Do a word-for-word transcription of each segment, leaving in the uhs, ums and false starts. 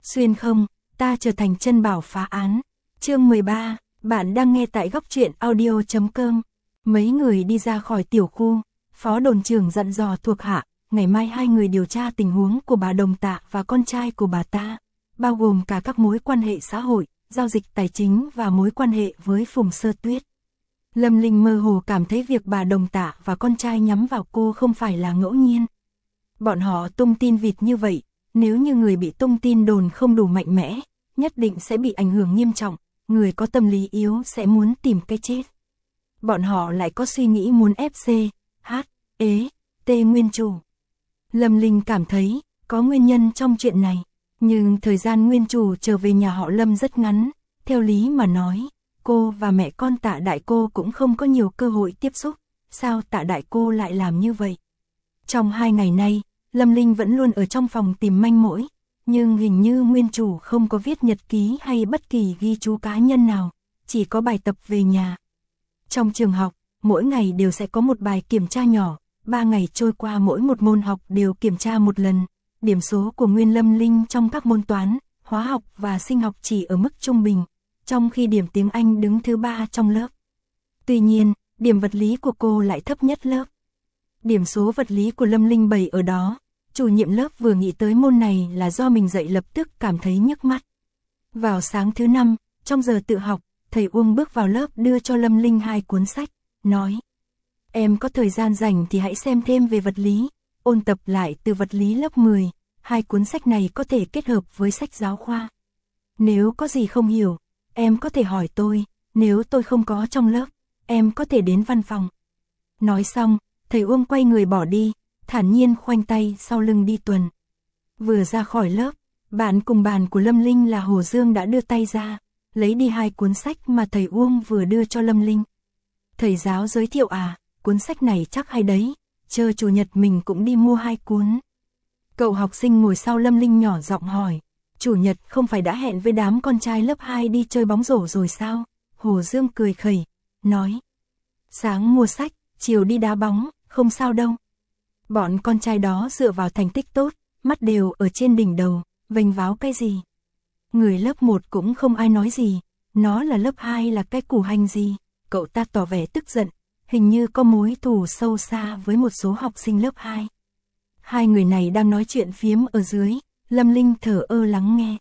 Xuyên không, ta trở thành chân bảo phá án. Chương mười ba, bạn đang nghe tại góc truyện audio chấm com. Mấy người đi ra khỏi tiểu khu, phó đồn trưởng dặn dò thuộc hạ, ngày mai hai người điều tra tình huống của bà Đồng Tạ và con trai của bà ta, bao gồm cả các mối quan hệ xã hội, giao dịch tài chính và mối quan hệ với Phùng Sơ Tuyết. Lâm Linh mơ hồ cảm thấy việc bà Đồng Tạ và con trai nhắm vào cô không phải là ngẫu nhiên. Bọn họ tung tin vịt như vậy, nếu như người bị tung tin đồn không đủ mạnh mẽ, nhất định sẽ bị ảnh hưởng nghiêm trọng, người có tâm lý yếu sẽ muốn tìm cái chết. Bọn họ lại có suy nghĩ muốn ép xê, hát, ế, tê nguyên chủ. Lâm Linh cảm thấy, có nguyên nhân trong chuyện này, nhưng thời gian nguyên chủ trở về nhà họ Lâm rất ngắn, theo lý mà nói, cô và mẹ con Tạ Đại Cô cũng không có nhiều cơ hội tiếp xúc, sao Tạ Đại Cô lại làm như vậy? Trong hai ngày nay, Lâm Linh vẫn luôn ở trong phòng tìm manh mối, nhưng hình như nguyên chủ không có viết nhật ký hay bất kỳ ghi chú cá nhân nào, chỉ có bài tập về nhà. Trong trường học, mỗi ngày đều sẽ có một bài kiểm tra nhỏ, ba ngày trôi qua mỗi một môn học đều kiểm tra một lần. Điểm số của Nguyên Lâm Linh trong các môn toán, hóa học và sinh học chỉ ở mức trung bình, trong khi điểm tiếng Anh đứng thứ ba trong lớp. Tuy nhiên, điểm vật lý của cô lại thấp nhất lớp. Điểm số vật lý của Lâm Linh bảy ở đó, chủ nhiệm lớp vừa nghĩ tới môn này là do mình dạy lập tức cảm thấy nhức mắt. Vào sáng thứ năm, trong giờ tự học, thầy Uông bước vào lớp đưa cho Lâm Linh hai cuốn sách, nói: "Em có thời gian rảnh thì hãy xem thêm về vật lý, ôn tập lại từ vật lý lớp mười, hai cuốn sách này có thể kết hợp với sách giáo khoa. Nếu có gì không hiểu, em có thể hỏi tôi, nếu tôi không có trong lớp, em có thể đến văn phòng." Nói xong, thầy Uông quay người bỏ đi, thản nhiên khoanh tay sau lưng đi tuần. Vừa ra khỏi lớp, bạn cùng bàn của Lâm Linh là Hồ Dương đã đưa tay ra, lấy đi hai cuốn sách mà thầy Uông vừa đưa cho Lâm Linh. "Thầy giáo giới thiệu à, cuốn sách này chắc hay đấy, chờ chủ nhật mình cũng đi mua hai cuốn." Cậu học sinh ngồi sau Lâm Linh nhỏ giọng hỏi: "Chủ nhật không phải đã hẹn với đám con trai lớp hai đi chơi bóng rổ rồi sao?" Hồ Dương cười khẩy, nói: "Sáng mua sách, chiều đi đá bóng, không sao đâu." Bọn con trai đó dựa vào thành tích tốt, mắt đều ở trên đỉnh đầu, vênh váo cái gì. Người lớp một cũng không ai nói gì, nó là lớp hai là cái củ hành gì. Cậu ta tỏ vẻ tức giận, hình như có mối thù sâu xa với một số học sinh lớp hai. Hai người này đang nói chuyện phiếm ở dưới, Lâm Linh thở ơ lắng nghe.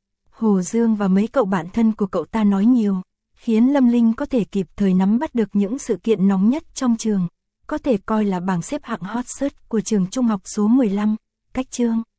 Hồ Dương và mấy cậu bạn thân của cậu ta nói nhiều, khiến Lâm Linh có thể kịp thời nắm bắt được những sự kiện nóng nhất trong trường, có thể coi là bảng xếp hạng hot search của trường trung học số mười lăm, cách chương.